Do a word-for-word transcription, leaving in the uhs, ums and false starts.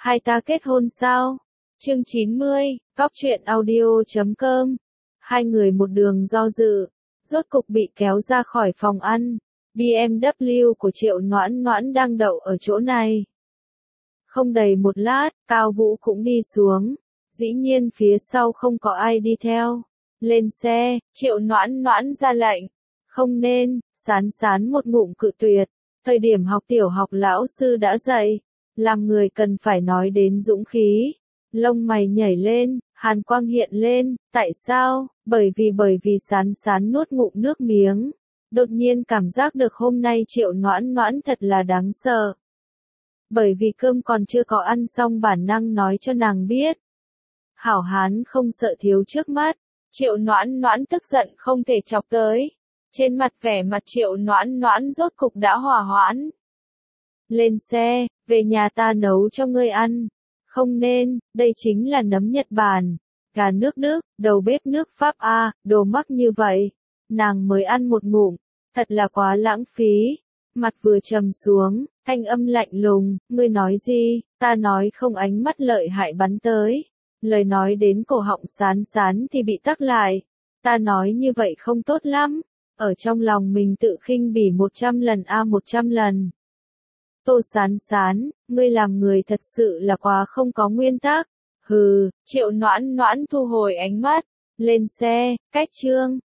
Hai ta kết hôn sao? Chương chín mươi, Góc truyện audio chấm com. Hai người một đường do dự, rốt cục bị kéo ra khỏi phòng ăn. bê em vê của Triệu Noãn Noãn đang đậu ở chỗ này. Không đầy một lát, Cao Vũ cũng đi xuống. Dĩ nhiên phía sau không có ai đi theo. Lên xe, Triệu Noãn Noãn ra lệnh. Không nên, Sán Sán một ngụm cự tuyệt. Thời điểm học tiểu học lão sư đã dạy. Làm người cần phải nói đến dũng khí. Lông mày nhảy lên, hàn quang hiện lên, tại sao? Bởi vì bởi vì Sán Sán nuốt ngụm nước miếng. Đột nhiên cảm giác được hôm nay Triệu Noãn Noãn thật là đáng sợ. Bởi vì cơm còn chưa có ăn xong bản năng nói cho nàng biết. Hảo hán không sợ thiếu trước mắt. Triệu Noãn Noãn tức giận không thể chọc tới. Trên mặt vẻ mặt Triệu Noãn Noãn rốt cục đã hòa hoãn. Lên xe, về nhà ta nấu cho ngươi ăn. Không nên, đây chính là nấm Nhật Bản. Gà nước Đức, đầu bếp nước Pháp A, đồ mắc như vậy. Nàng mới ăn một ngụm, thật là quá lãng phí. Mặt vừa trầm xuống, thanh âm lạnh lùng, ngươi nói gì, ta nói không, ánh mắt lợi hại bắn tới. Lời nói đến cổ họng Sán Sán thì bị tắc lại. Ta nói như vậy không tốt lắm. Ở trong lòng mình tự khinh bỉ một trăm lần a một trăm lần. Tô Sán Sán, ngươi làm người thật sự là quá không có nguyên tắc. Hừ, Triệu Noãn Noãn thu hồi ánh mắt. Lên xe, cách chương.